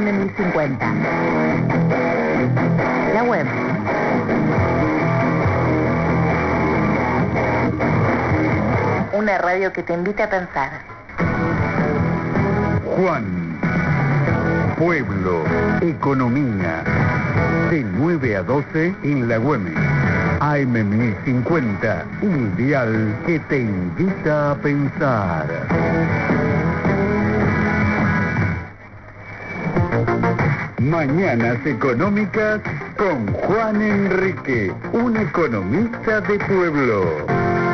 AM1050. La web. Una radio que te invita a pensar. Juan. Pueblo. Economía. De 9 a 12 en la Güemes. AM1050. Un dial que te invita a pensar. Mañanas Económicas con Juan Enrique, un economista de pueblo.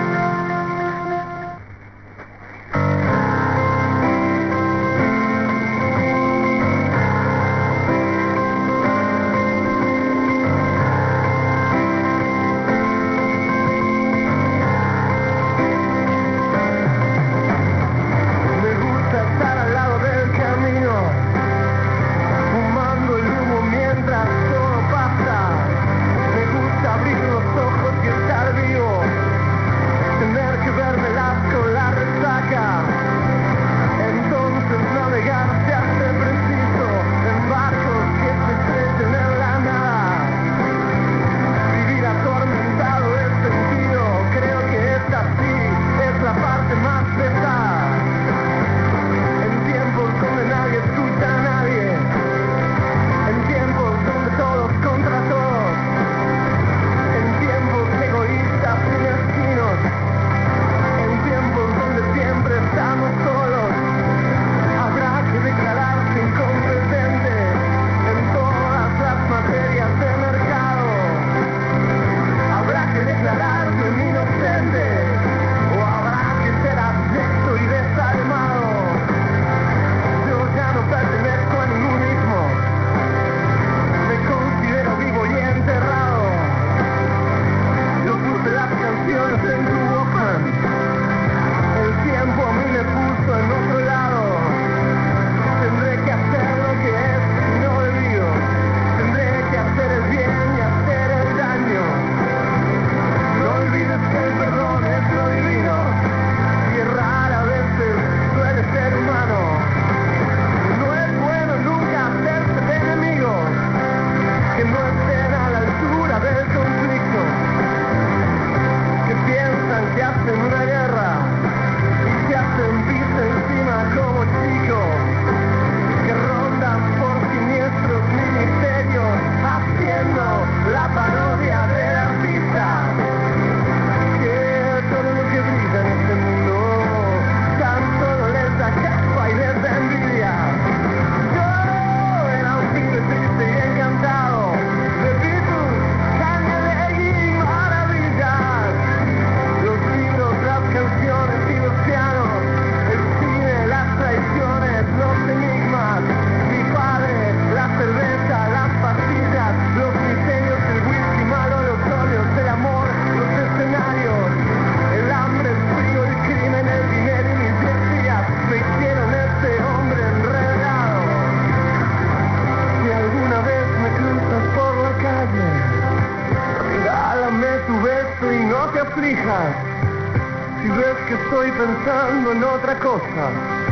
Si ves que estoy pensando en otra cosa,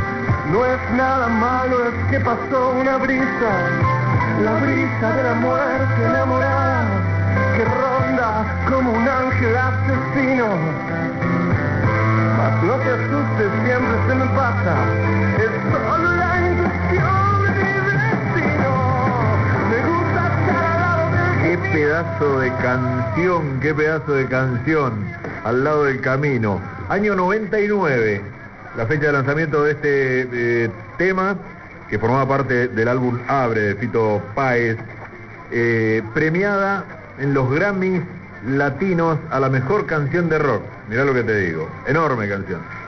no es nada malo, es que pasó una brisa, la brisa de la muerte enamorada, que ronda como un ángel asesino. Mas no te asustes, siempre se me pasa, es solo la intuición de mi destino. Me gusta estar al lado del Qué pedazo de canción, Al lado del camino. Año 99, la fecha de lanzamiento de este tema, que formaba parte del álbum Abre de Fito Páez, premiada en los Grammys latinos a la mejor canción de rock. Mirá lo que te digo, enorme canción.